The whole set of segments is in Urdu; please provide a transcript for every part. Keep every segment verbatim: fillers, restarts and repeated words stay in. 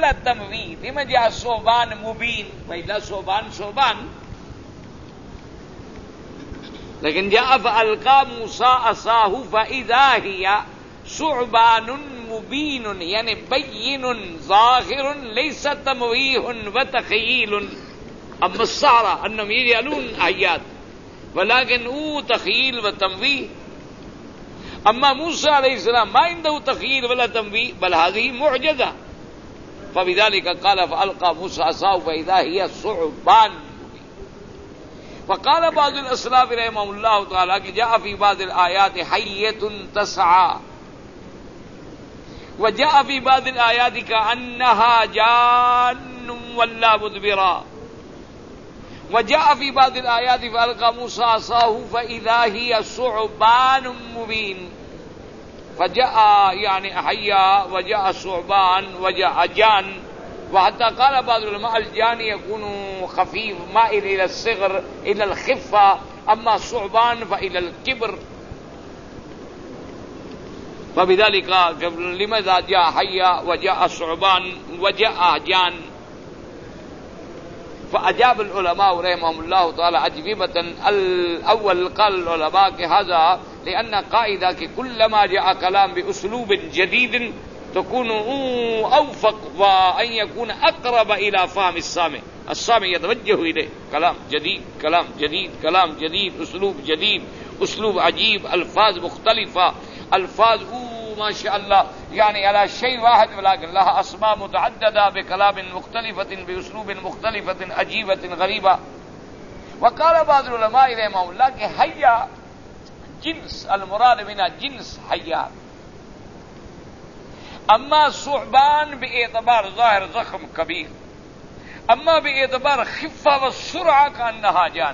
ولا تمويه. لما جاء ثعبان مبين وإلا ثعبان ثعبان، لیکن جاء فألقى موسى عصاه فإذا هي ثعبان مبين، یعنی بين ظاهر ليس تمويه وتخييل. اما السحرة انهم يجعلون آيات ولكن هو تخييل وتمويه. اما موسى عليه السلام ما عنده تخييل ولا تمويه، بل هذه معجزة. فبذلك قال فألقى موسى عصاه فإذا هي ثعبان. فقال بعض الاسلاف رحمهم الله تعالى کہ جاء في بعض الآيات حية تسعى، وجاء في بعض الآيات كأنها جان ولا مدبرا، وجاء في بعض الآيات فألقى موسى عصاه فإذا هي ثعبان مبين. فجاء يعني حية وجاء ثعبان وجاء جان، وحتى قال بعض العلماء الجان يكون خفيف مائل إلى الصغر إلى الخفة، أما الثعبان فإلى الكبر. فبذلك لماذا جاء حية وجاء ثعبان وجاء جان؟ فأجاب العلماء رحمهم الله تعالى أجوبة. الأول قال العلماء هذا لأن قاعدة كلما جاء كلام بأسلوب جديد تكون أوفق وأن يكون أقرب إلى فهم السامع. السامع يتوجه إليه كلام جديد كلام جديد كلام جديد، أسلوب جديد، أسلوب عجيب، ألفاظ مختلفة، ألفاظ ما شاء الله يعني على شيء واحد ولكن لها أسماء متعددة بكلام مختلفة بأسلوب مختلفة عجيبة غريبة. وقال بعض العلماء رحمهم الله کہ حیا جنس المراد منها جنس حیا، اما ثعبان باعتبار ظاهر ضخم كبير، اما باعتبار خفة والسرعة كأنها جان.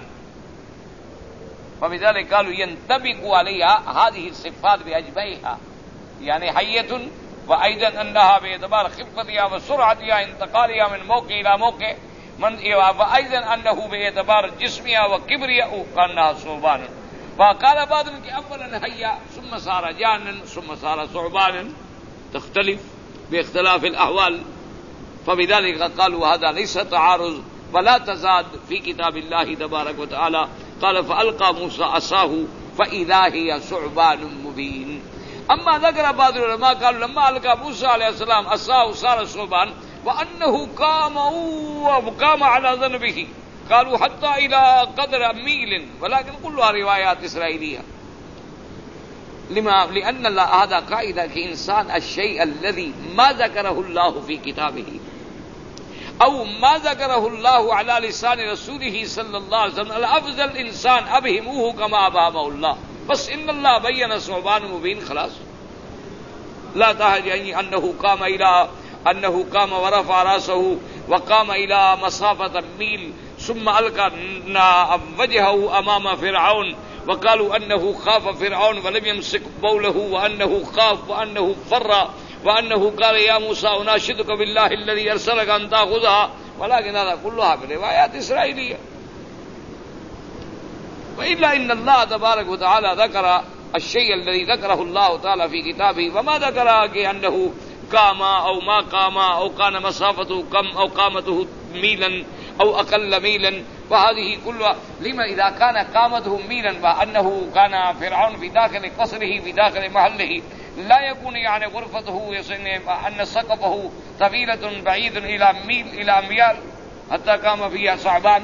فبذلك قالوا ينطبق عليها هذه الصفات بأجمعها، يعني حية وأيضا أنها باعتبار خفتها وسرعتها انتقالها من موقع إلى موقع، من وأيضا أنه باعتبار جسمها وكبرها كأنها ثعبان. فقال بعضهم أولا حية ثم صار جانا ثم صار ثعبانا، تختلف باختلاف الأحوال. فبذلك قالوا هذا ليس تعارض ولا تزاد في كتاب الله تبارك وتعالى. قال فألقى موسى عصاه فإذا هي ثعبان مبين. اما ذكر بعض العلماء قالوا لما ألقى موسى عليه السلام عصاه صار ثعبان وأنه قام وقام على ذنبه، قالوا حتى إلى قدر ميل، ولكن كلها روايات إسرائيلية. لما؟ لأن هذا قاعدة كإنسان الشيء الذي ما ذكره الله في كتابه أو ما ذكره الله على لسان رسوله صلى الله عليه وسلم، الأفضل إنسان أبهموه كما أبهمه الله، بس إن الله بين ثعبان مبين خلاص. لا تحتاج أنه قام إلى أنه قام ورفع رأسه وقام إلى مسافة ميل ثم ألقى وجهه أمام فرعون، وقالوا أنه خاف فرعون ولم يمسك بوله وأنه خاف وأنه فر وأنه قال يا موسى أناشدك بالله الذي أرسلك أن تأخذها، ولكن هذا كلها بروايات إسرائيلية. وإلا إن الله تبارك وتعالى ذكر الشيء الذي ذكره الله تعالى في كتابه، وما ذكر أنه قام أو ما قام أو كان مسافته كم أو قامته ميلا أو أقل ميلا، وهذه كلها. لما إذا كان قامته ميلا وأنه كان فرعون في داخل قصره في داخل محله لا يكون يعني غرفته أن سقفه طويلة بعيد إلى ميل إلى أميال حتى قام فيها ثعبان.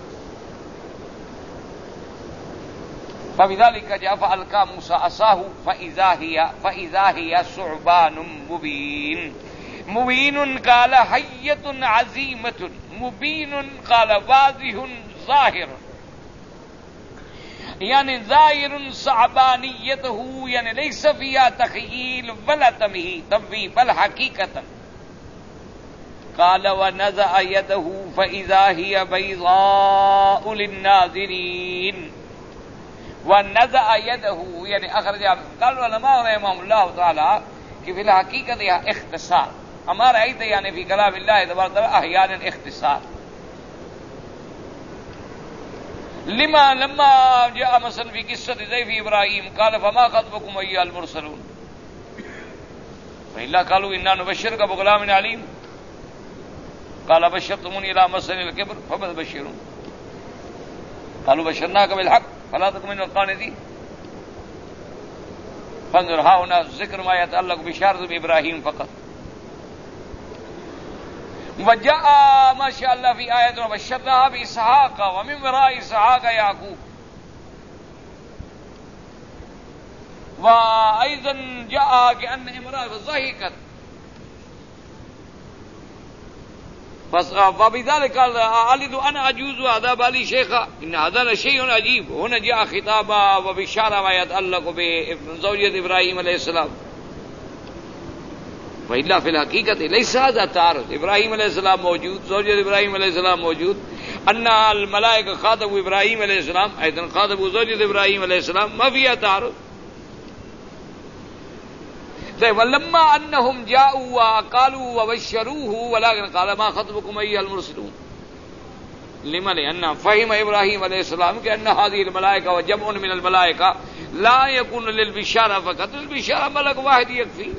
فبذلك جاء فألقى موسى عصاه فإذا هي فإذا هي ثعبان مبين. مبين قال حية عزيمة، مبين قال واضح ظاهر، يعني ظاهر صعبانيته، يعني ليس فيها تخييل ولا تمهيد بل حقيقة. قال ونزع يده فإذا هي بيضاء للناظرين. ونزع يده يعني أخرج. قال العلماء رحمهم الله تعالى کہ فی الحقیقت یہ اختصار ہمارا ایت یعنی فی کلام اللہ تبارک وتعالی احیانا اختصار. لما لما جاء مثلا في قصة ضيف إبراهيم قال فما خطبكم أيها المرسلون، وإلا قالوا إنا نبشرك بغلام عليم. قال بشرتموني إلى مسن الكبر فما تبشرون قالوا بشرناك بالحق فلا تكن من القانتين. فانظر ها هنا ذكر ما يتعلق بشارة إبراهيم فقط. وجاء ما شاء الله في آية وبشرناها بإسحاق ومن وراء إسحاق يعقوب. وأيضا جاء كأن امرأة ضحكت فبذلك قال ألد أنا عجوز وهذا بالي شيخا إن هذا لشيء عجيب. هنا جاء خطابا وبشارة ما يتعلق بزوجة إبراهيم عليه السلام. وإلا في الحقيقة ليس هذا تعارض. إبراهيم عليه السلام موجود، زوجة إبراهيم عليه السلام موجود، أن الملائكة خاطبوا إبراهيم عليه السلام أيضا خاطبوا زوجة إبراهيم عليه السلام، ما فيها تعارض. طيب ولما أنهم جاءوا وقالوا وبشروه ولكن قال ما خطبكم أيها المرسلون. لما؟ لأن فهم إبراهيم عليه السلام كأن هذه الملائكة وجمع من الملائكة لا يكون للبشارة فقط، البشارة ملك واحد يكفي.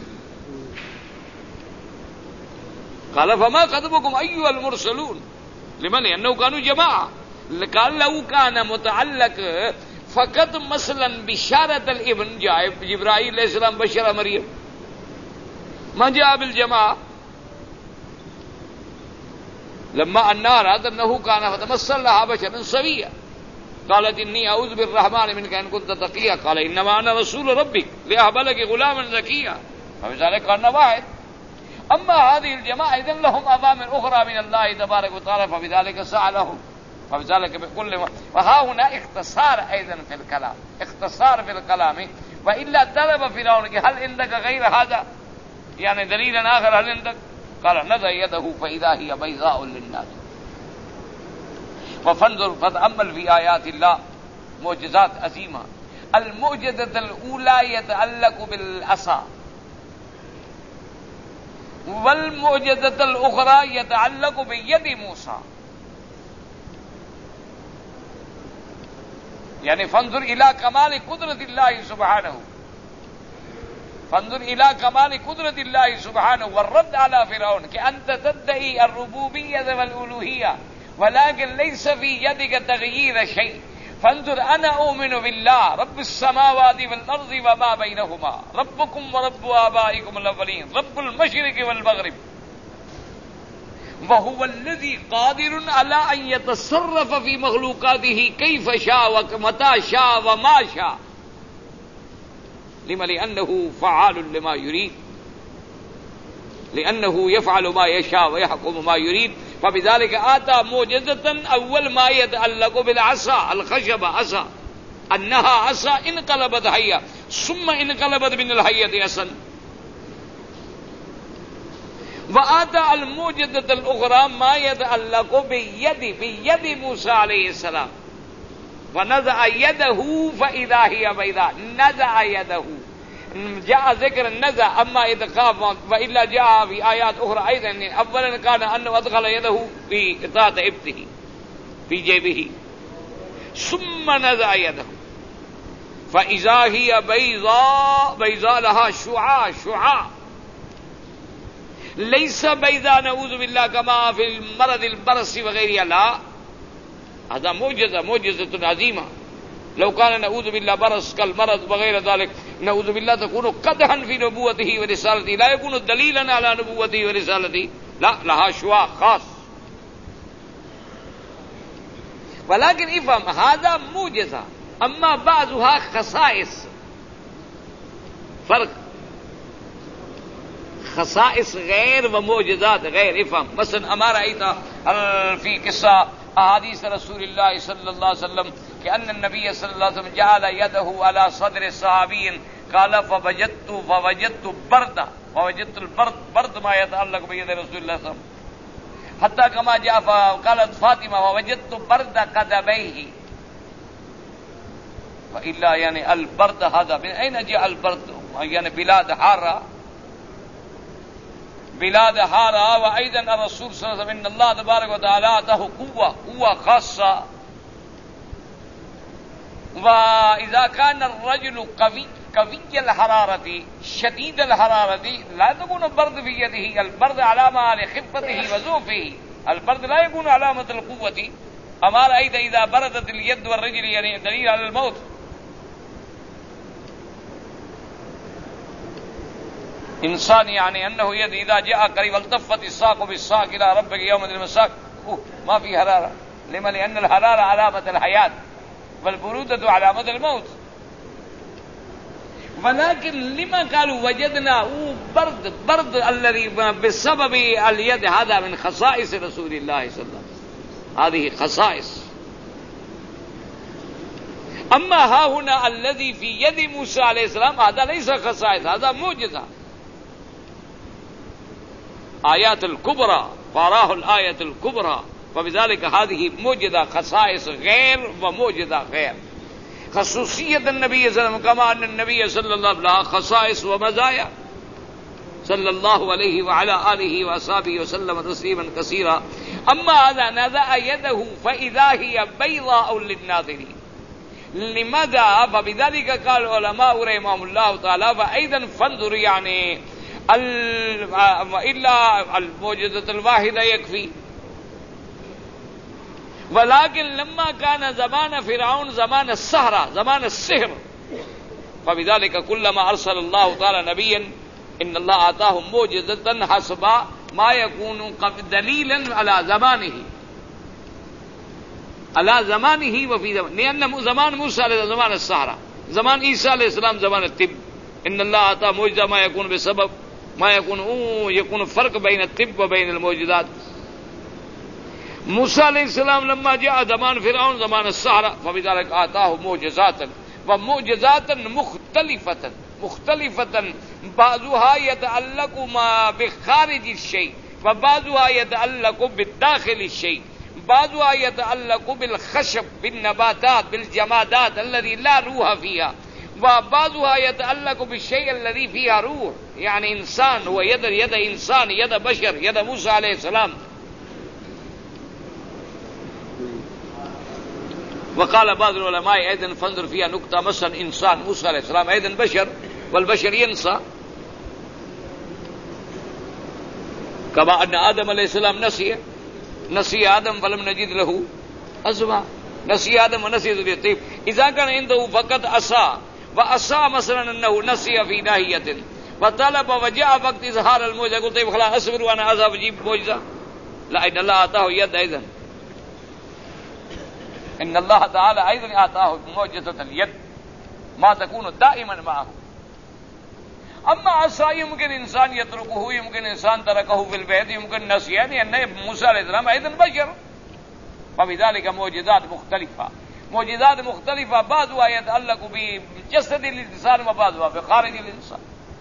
قال فما خطبكم أيها المرسلون. لما؟ لأنه كانوا جماعة. قال لو كان متعلق فقط مثلا بشارة الابن جاء جبرائيل عليه السلام بشر مريم، ما جاء بالجماعة. لما أن أراد أنه كان فتمثل لها بشرا سويا قالت إني أعوذ بالرحمن منك إن كنت تقيا قال إنما أنا رسول ربك لأهب لك غلاما زكيا، فبذلك كان واحد. أما هذه الجماعة إذن لهم أوامر أخرى من الله تبارك وتعالى فبذلك سألهم، فبذلك بكل ما. وها هنا اختصار أيضا في الكلام، اختصار في الكلام. وإلا طلب فرعون هل عندك غير هذا يعني دليل آخر هل عندك؟ قال نزع يده فإذا هي بيضاء للناس. وفانظر فتأمل في آيات الله معجزات عظيمة. المعجزة الأولى يتعلق بالعصا، والمعجزة الأخرى يتعلق بيد موسى. يعني فانظر إلى كمال قدرة الله سبحانه، فانظر إلى كمال قدرة الله سبحانه والرد على فرعون كأنت تدعي الربوبية والألوهية ولكن ليس في يدك تغيير شيء. فانظر أنا أؤمن بالله رب السماوات والأرض وما بينهما ربكم ورب آبائكم الأولين رب المشرق والمغرب وهو الذي قادر على أن يتصرف في مخلوقاته كيف شاء ومتى شاء وما شاء. لما؟ لأنه فعال لما يريد، لأنه يفعل ما يشاء ويحكم ما يريد. فبذلك آتى معجزة أول ما يتعلق بالعصا، الخشبة عصا، أنها عصا انقلبت حية ثم انقلبت من الحية عصا. وآتى المعجزة الأخرى ما يتعلق بيد بيد موسى عليه السلام ونزع يده فإذا هي بيضاء. نزع يده جاء ذكر النزع، أما إذا خاف وإلا جاء في آيات أخرى أيضا. أولا كان أنه أدخل يده في إطاعة إبته في جيبه ثم نزع يده فإذا هي بيضاء، بيضاء لها شعاع، شعاع ليس بيضاء نعوذ بالله كما في المرض البرص وغيرها، لا، هذا معجزة، معجزة عظيمة. لو كان نعوذ بالله برص كالمرض وغير ذلك نعوذ بالله تكون قدحا في نبوته ورسالته، لا يكون دليلا على نبوته ورسالته، لا، لها شعاع خاص. ولكن افهم هذا معجزة، أما بعضها خصائص، فرق، خصائص غير ومعجزات غير. افهم مثلا أما رأيت في قصة أحاديث رسول الله صلى الله عليه وسلم كأن النبي صلى الله عليه وسلم جعل يده على صدر الصحابي قال فوجدت فوجدت بردا، فوجدت البرد، برد ما يتعلق بيد رسول الله صلى الله عليه وسلم. حتى كما جاء قالت فاطمة ووجدت برد قدميه. وإلا يعني البرد هذا من أين جاء البرد؟ يعني بلاد حارة، بلاد حارة. وأيضا الرسول صلى الله عليه وسلم إن الله تبارك وتعالى أعطاه قوة، قوة خاصة. وإذا كان الرجل قوي قوي الحرارة شديد الحرارة لا تكون البرد في يده، البرد علامة لخفته وزوفه، البرد لا يكون علامة القوة. أما رأيت إذا بردت اليد والرجل يعني دليل على الموت. انسان يعني انه يد اذا جاء قريب التفت الساق بالساق الى ربك يوم المساق ما في حراره. لما؟ لان الحراره علامه الحياه والبروده علامه الموت. ولكن لما قالوا وجدنا برد برد الذي بسبب اليد؟ هذا من خصائص رسول الله صلى الله عليه وسلم، هذه خصائص. اما ها هنا الذي في يد موسى عليه السلام هذا ليس خصائص، هذا معجزه. آيات الكبرى فاراه الآية الكبرى، وبذلك هذه معجزة خصائص غير ومعجزة غير. خصوصية النبي صلى الله عليه وسلم كما أن النبي صلى الله عليه وسلم له خصائص ومزايا صلى الله عليه وعلى آله وأصحابه وسلم تسليما كثيرا. أما هذا نزع يده فإذا هي بيضاء للناظرين. لماذا؟ فبذلك قال العلماء رحمهم الله تعالى فأيضا فانظر يعني إلا المعجزة الواحدة يكفي. ولكن لما كان زمان فرعون زمان السحرة زمان السحر، فبذلك كلما أرسل الله تعالى نبيا إن الله آتاهم معجزة حسب ما يكون دليلا على زمانه على زمانه وفي زمان. لأن زمان موسى عليه زمان السحرة، زمان عيسى عليه السلام زمان الطب. إن الله آتا معجزة ما يكون بسبب ما يكون يكون فرق بين الطب وبين المعجزات. موسى عليه السلام لما جاء زمان فرعون زمان السحرة، فبذلك آتاه معجزات ومعجزات مختلفة مختلفة بعضها يتعلق ما بخارج الشيء وبعضها يتعلق بالداخل الشيء، بعضها يتعلق بالخشب بالنباتات بالجمادات الذي لا روح فيها، وبعضها يتعلق بالشيء الذي فيها روح، يعني إنسان هو يد يد إنسان يد بشر يد موسى عليه السلام. وقال بعض العلماء أيضا فانظر فيها نكتة، مثلا إنسان موسى عليه السلام أيضا بشر والبشر ينسى، كما أن آدم عليه السلام نسي نسي آدم فلم نجد له عزما، نسي آدم ونسي ذريته. طيب إذا كان عنده فقط عصا وعصا مثلا أنه نسي في ناحية وطلب وجاء وقت إظهار المعجزة قلت طيب خلاص أصبر وأنا أذهب أجيب معجزة؟ لا، إن الله آتاه يد أيضا، إن الله تعالى أيضا آتاه معجزة اليد ما تكون دائما معه. أما عصا يمكن إنسان يتركه، يمكن إنسان تركه في البيت، يمكن نسي، يعني أن موسى عليه السلام أيضا بشر. فبذلك معجزات مختلفة معجزات مختلفة بعضها يتعلق بجسد الإنسان وبعضها بخارج الإنسان.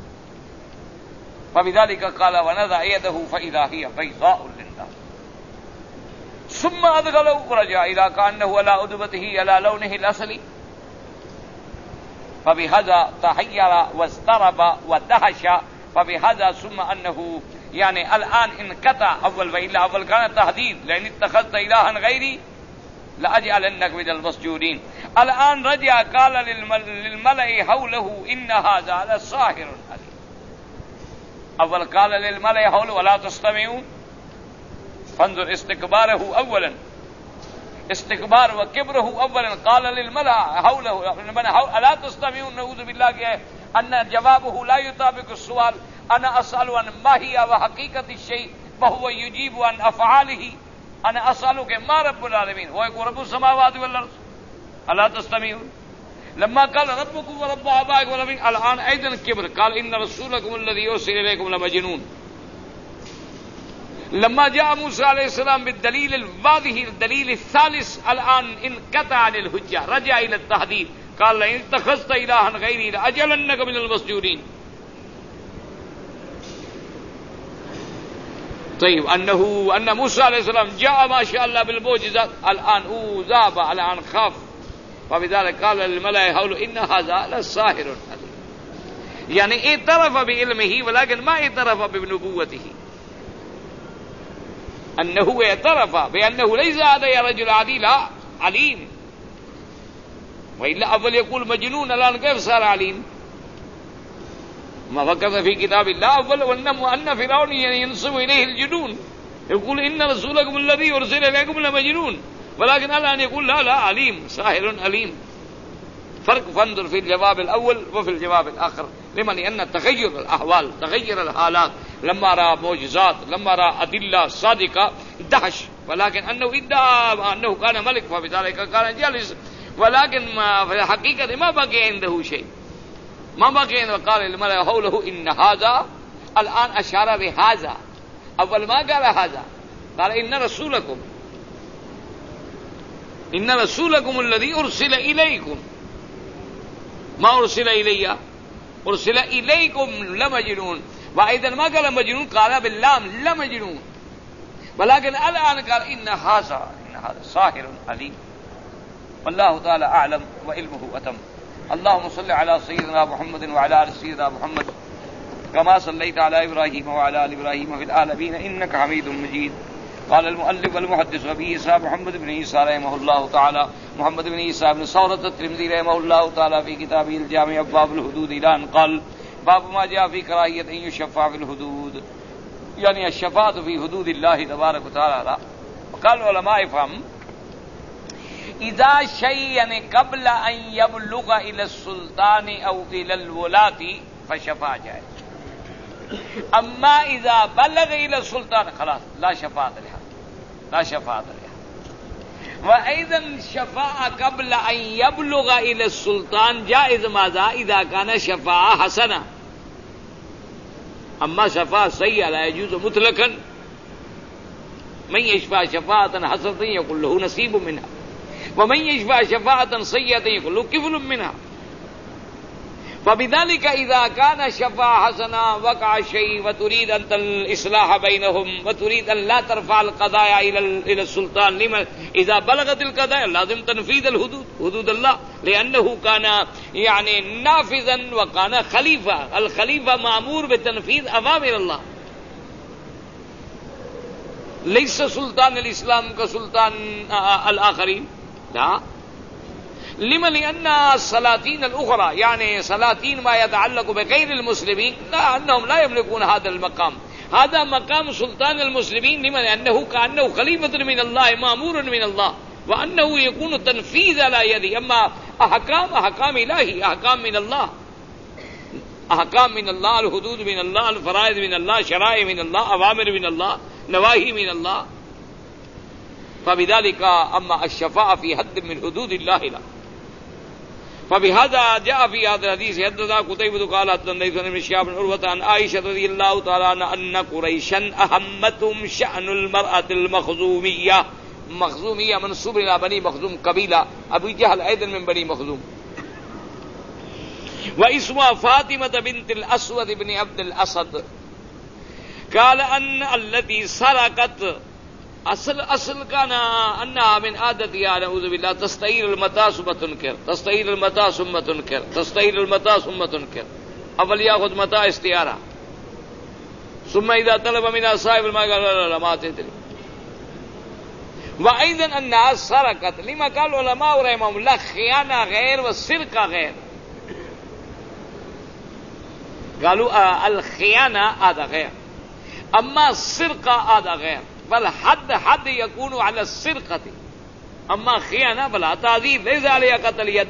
فبذلك قال ونزع يده فإذا هي بيضاء للناس ثم أدخله ورجع إلى كأنه على أدبته على لونه الأصلي. فبهذا تحير واضطرب ودهش. فبهذا ثم أنه يعني الآن انقطع أول، وإلا أول كان تهديد لأن اتخذت إلها غيري لأجعلنك من المسجونين. الآن رجع قال للملأ حوله إن هذا لساحر عليم. أول قال للملأ حوله ولا تستمعون. فانظر استكباره أولا، استكبار وكبره أولا. قال للملأ حوله ألا تستمعون، نعوذ بالله أن جوابه لا يطابق السؤال. أنا أسأل عن ما هي وحقيقة الشيء وهو يجيب عن أفعاله. أنا أسألك ما رب العالمين، هو يقول رب السماوات والأرض. ألا تستمعون. لما قال ربكم ورب آبائكم والأولين الآن أيضا كبر، قال إن رسولكم الذي يرسل إليكم لمجنون. لما جاء موسى عليه السلام بالدليل الواضح الدليل الثالث الآن انقطع عن الحجة، رجع إلى التهديد. قال لئن اتخذت إلها غيري لأجعلنك من المسجونين. طيب أنه أن موسى عليه السلام جاء ما شاء الله بالمعجزات، الآن أوذاب الآن خاف. وبذلك قال للملأ حوله إن هذا لساحر عليم. يعني اعترف بعلمه ولكن ما اعترف بنبوته، أنه اعترف بأنه ليس هذا يا رجل عادي، لا عليم. وإلا أول يقول مجنون الآن كيف صار عليم؟ ما فكر في كتاب الله أول وأن فرعون ينسب إليه الجنون. يقول إن رسولكم الذي أرسل إليكم لمجنون، ولكن الآن يقول لا لا عليم ساحر عليم. فرق فانظر في الجواب الأول وفي الجواب الآخر. لما؟ لأن تغير الأحوال، تغير الحالات، لما رأى معجزات، لما رأى أدلة صادقة دهش، ولكن أنه ادعى أنه كان ملك فبذلك كان جالس، ولكن ما في الحقيقة ما بقي عنده شيء، ما بقي عنده. قال الملك حوله إن هذا، الآن أشار بهذا، أول ما قال هذا، قال إن رسولكم إن رسولكم الذي أرسل إليكم، ما أرسل إلي، أرسل إليكم لمجنون. وأيضا ما قال مجنون، قال باللام لمجنون، ولكن الآن قال إن هذا إن هذا ساحر عليم. والله تعالى أعلم وعلمه أتم. اللهم صل على سيدنا محمد وعلى آل سيدنا محمد كما صليت على إبراهيم وعلى آل إبراهيم في العالمين إنك حميد مجيد. قال المؤلف والمحدث أبي عيسى محمد بن عيسى رحمه الله تعالى، محمد بن عيسى بن ثورة الترمذي رحمه الله تعالى في كتابه الجامع أبواب الحدود إلى أن قال باب ما جاء في كراهية أن يشفع في الحدود، يعني الشفاعة في حدود الله تبارك وتعالى. وقال العلماء افهم إذا شيء قبل أن يبلغ إلى السلطان أو إلى الولاة فشفاعة جائز، أما إذا بلغ إلى السلطان خلاص لا شفاعة لها، لا شفاعة لها. وأيضا شفاعة قبل أن يبلغ إلى السلطان جائز، ماذا؟ إذا كان شفاعة حسنة. أما شفاعة سيئة لا يجوز مطلقا. من يشفع شفاعة حسنة يقول له نصيب منها، ومن يشفع شفاعة سيئة يقول له كفل منها. فبذلك إذا كان شفاعة حسنة وقع شيء وتريد أن الإصلاح بينهم وتريد أن لا ترفع القضايا إلى إلى السلطان، لما؟ إذا بلغت القضايا لازم تنفيذ الحدود، حدود الله، لأنه كان يعني نافذا وكان خليفة. الخليفة مأمور بتنفيذ أوامر الله، ليس سلطان الإسلام كسلطان الآخرين، لا. لما؟ لأن السلاطين الأخرى يعني سلاطين ما يتعلق بغير المسلمين لا، أنهم لا يملكون هذا المقام. هذا مقام سلطان المسلمين. لما؟ لأنه كأنه خليفة من الله مأمور من الله، وأنه يكون تنفيذ على يده. أما أحكام أحكام إلهي، أحكام من الله، أحكام من الله، الحدود من الله، الفرائض من الله، شرائع من الله، أوامر من الله، نواهي من الله. فبذلك أما الشفاعة في حد من حدود الله لا. فبهذا جاء في هذا الحديث حدثنا قتيبة قال حدثنا ابن شهاب بن عروة عن عائشة رضي الله تعالى عنها أن قريشا أهمتهم شأن المرأة المخزومية. مخزومية منسوب إلى بني مخزوم قبيلة، أبو جهل أيضا من بني مخزوم، واسمها فاطمة بنت الأسود بن عبد الأسد. قال أن التي سرقت اصل اصل كان انها من عادتها نعوذ بالله تستعير المتاع ثم تنكر، تستعير المتاع ثم تنكر، تستعير المتاع ثم تنكر. اول ياخذ متاع استعاره، ثم اذا طلب منها صاحب المال قال لا لا ما تدري. وايضا انها سرقت. لما؟ قال العلماء رحمهم الله خيانه غير والسرقه غير. قالوا آه الخيانه هذا غير، اما السرقه هذا غير. بل حد حد يكون على السرقة، أما خيانة فلا تعذيب، ليس عليها قتل يد.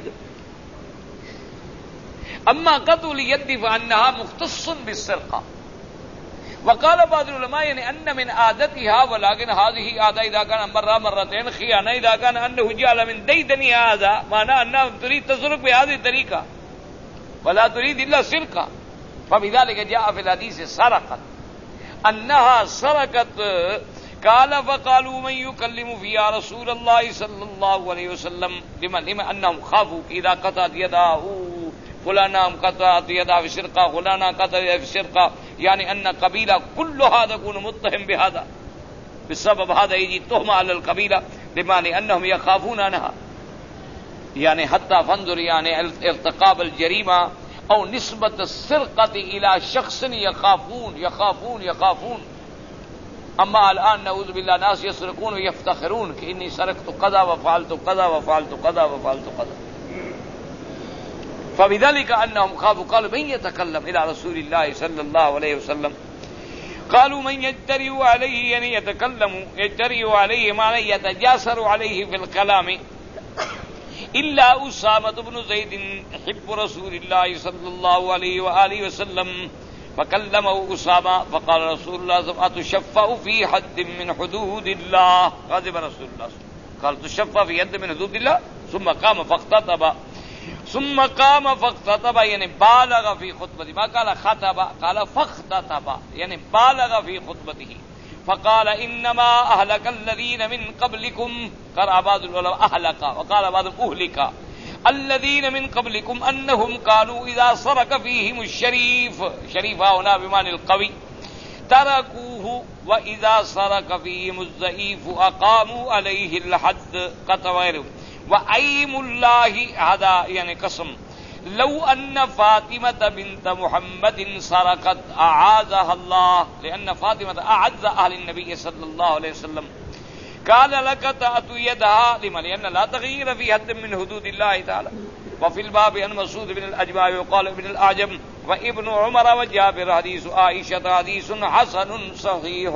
أما قتل اليد فإنها مختص بالسرقة. وقال بعض العلماء يعني أن من عادتها، ولكن هذه عادة إذا كان مرة مرتين، خيانة إذا كان أنه جعل من ديدن هذا، معناه أنها تريد تسرق بهذه الطريقة ولا تريد إلا سرقة. فبذلك جاء في الحديث سرقت، أنها سرقت. قال فقالوا من يكلم فيها رسول الله صلى الله عليه وسلم. لما؟ لما أنهم خافوا إذا قطعت يده فلانا قطعت يده في سرقة، فلانا قطعت يده في سرقة، يعني أن قبيلة كلها تكون متهم بهذا، بسبب هذا يجي تهمة على القبيلة. لما؟ لأنهم يخافون عنها. يعني حتى فانظر يعني ارتكاب الجريمة أو نسبة السرقة إلى شخص يخافون يخافون يخافون. أما الآن نعوذ بالله ناس يسرقون ويفتخرون كإني سرقت كذا وفعلت كذا وفعلت كذا وفعلت كذا. فبذلك أنهم خافوا. قالوا من يتكلم إلى رسول الله صلى الله عليه وسلم؟ قالوا من يجترئ عليه يعني يتكلم يجترئ عليه معنى يتجاسر عليه في الكلام إلا أسامة بن زيد حب رسول الله صلى الله عليه وآله وسلم فكلمه أسامة فقال رسول الله صلى الله عليه وسلم أتشفع في حد من حدود الله غضب رسول الله قال تشفع في حد من حدود الله ثم قام فاختطب ثم قام فاختطب يعني بالغ في خطبته ما قال خطب قال فاختطب يعني بالغ في خطبته فقال إنما أهلك الذين من قبلكم قرأ بعض العلماء أهلك وقال بعضهم أهلك الذين من قبلكم أنهم كانوا إذا سرق فيهم الشريف شريف هنا بمعنى القوي تركوه وإذا سرق فيهم الضعيف أقاموا عليه الحد قطع وأيم الله هذا يعني قسم لو أن فاطمة بنت محمد سرقت أعاذها الله لأن فاطمة أعز أهل النبي صلى الله عليه وسلم قال لك تأتوا يدها لما لأن لا تغيير في حد من حدود الله تعالى. وفي الباب عن مسعود بن الأجبع وقال ابن الأعجم وابن عمر وجابر حديث عائشة حديث حسن صحيح.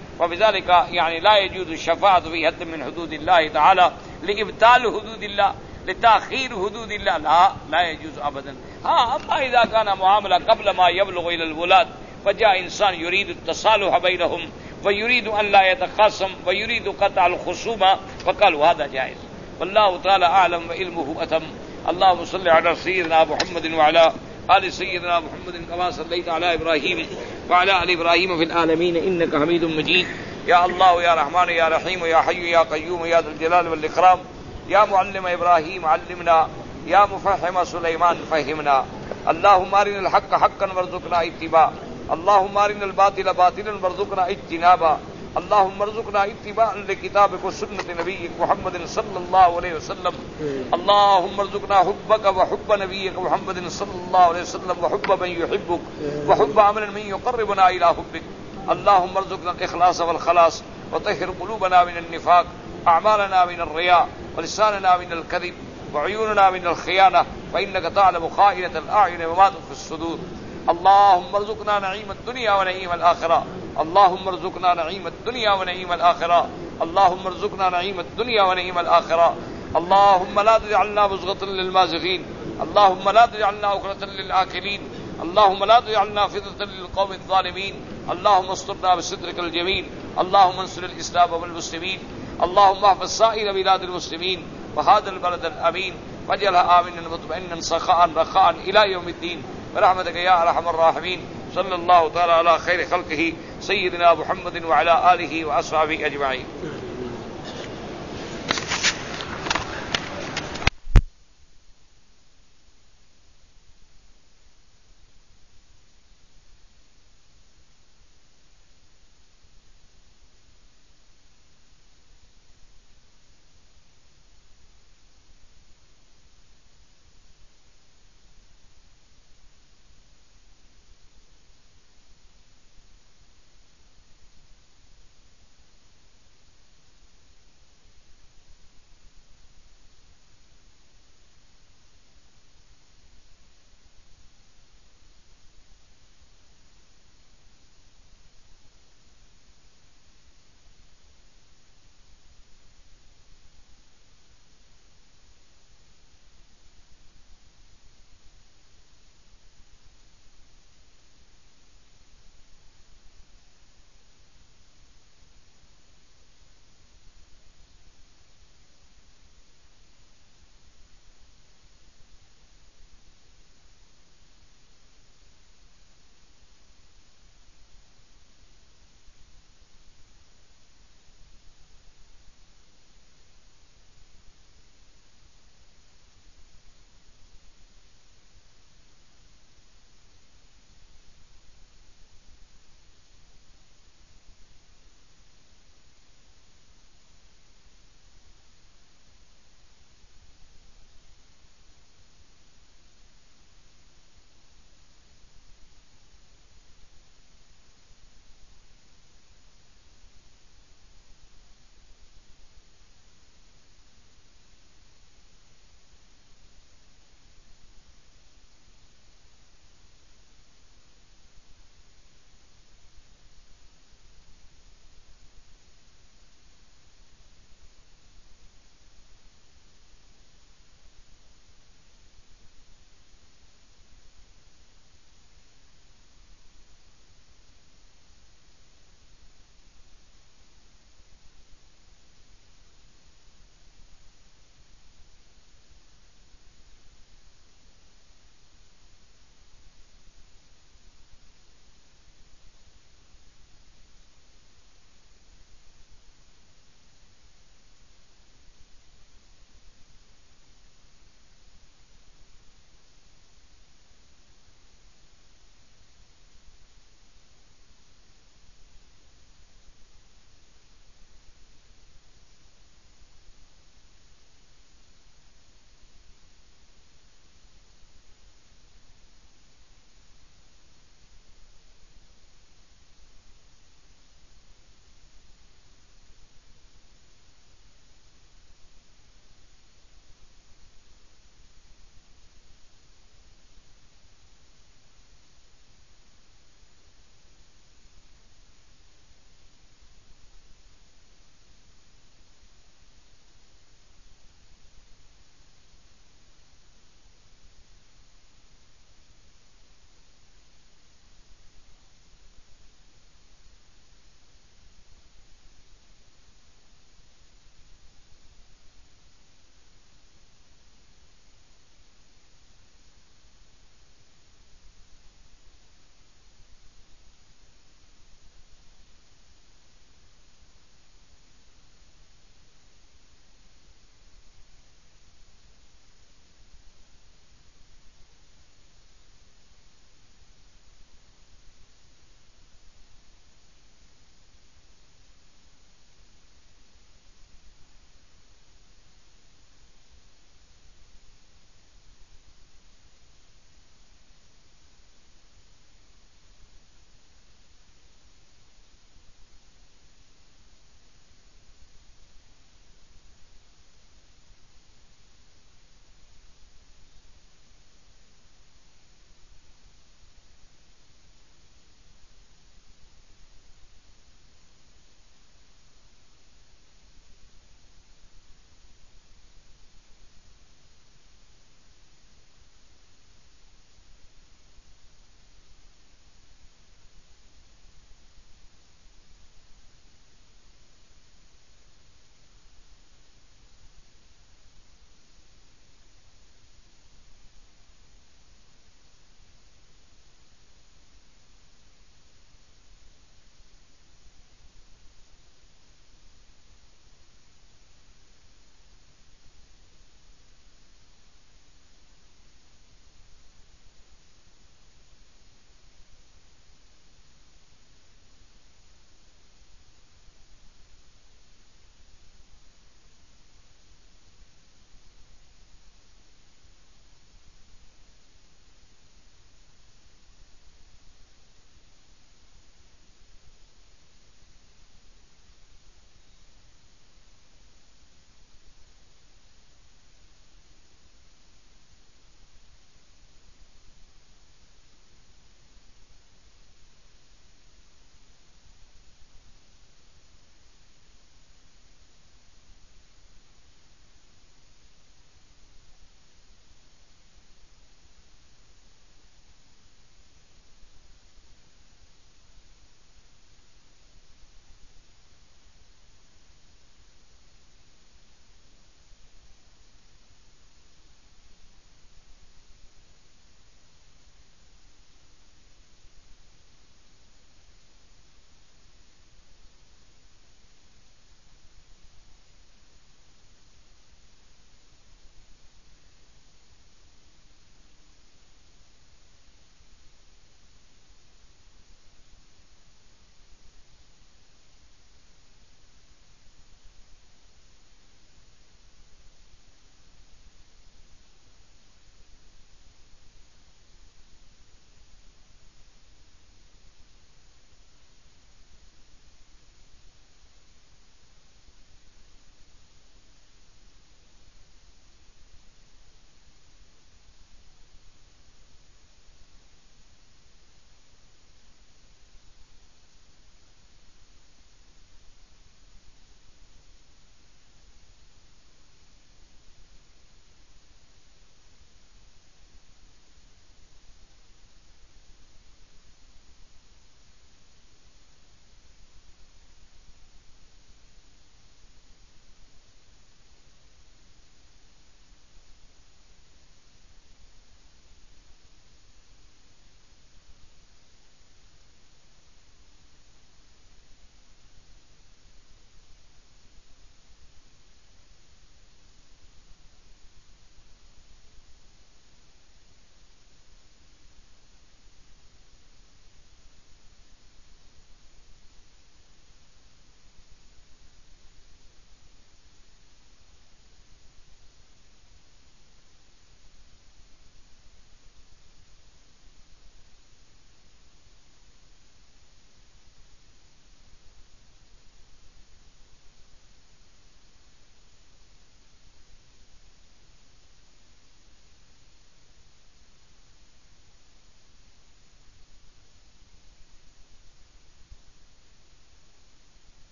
وبذلك يعني لا يجوز الشفاعة في حد من حدود الله تعالى لإبطال حدود الله لتأخير حدود الله لا لا يجوز أبدا. ها أما إذا كان معاملة قبل ما يبلغ إلى الولاد فجاء إنسان يريد التصالح بينهم ويريد أن لا يتخاصم ويريد قطع الخصومة فقالوا هذا جائز والله تعالى أعلم وعلمه أتم. اللهم صل على سيدنا محمد وعلى آل سيدنا محمد كما صليت على إبراهيم وعلى آل إبراهيم في العالمين إنك حميد مجيد. يا الله يا رحمن يا رحيم يا حي يا قيوم يا ذا الجلال والإكرام يا معلم إبراهيم علمنا يا مفهم سليمان فهمنا. اللهم أرنا الحق حقا وارزقنا اتباعه اللهم أرنا الباطل باطلا وارزقنا اجتنابه اللهم ارزقنا اتباعا لكتابك وسنة نبيك محمد صلى الله عليه وسلم. اللهم ارزقنا حبك وحب نبيك محمد صلى الله عليه وسلم وحب من يحبك وحب عمل من يقربنا إلى حبك. اللهم ارزقنا الإخلاص والخلاص وطهر قلوبنا من النفاق أعمالنا من الرياء ولساننا من الكذب وعيوننا من الخيانة فإنك تعلم خائنة الأعين وما تخفي الصدور. اللهم ارزقنا نعيم الدنيا ونعيم الآخرة اللهم ارزقنا نعيم الدنيا ونعيم الآخرة اللهم ارزقنا نعيم الدنيا ونعيم الآخرة. اللهم لا تجعلنا مزغة للمازغين اللهم لا تجعلنا أكلة للآكلين اللهم لا تجعلنا فتنة للقوم الظالمين. اللهم استرنا بسترك الجميل اللهم انصر الإسلام والمسلمين اللهم احفظ سائر بلاد المسلمين وهذا البلد الأمين واجعلها آمنا مطمئنا سخاء رخاء إلى يوم الدين برحمتك يا أرحم الراحمين. صلى الله تعالى على خير خلقه سيدنا محمد وعلى آله وأصحابه أجمعين.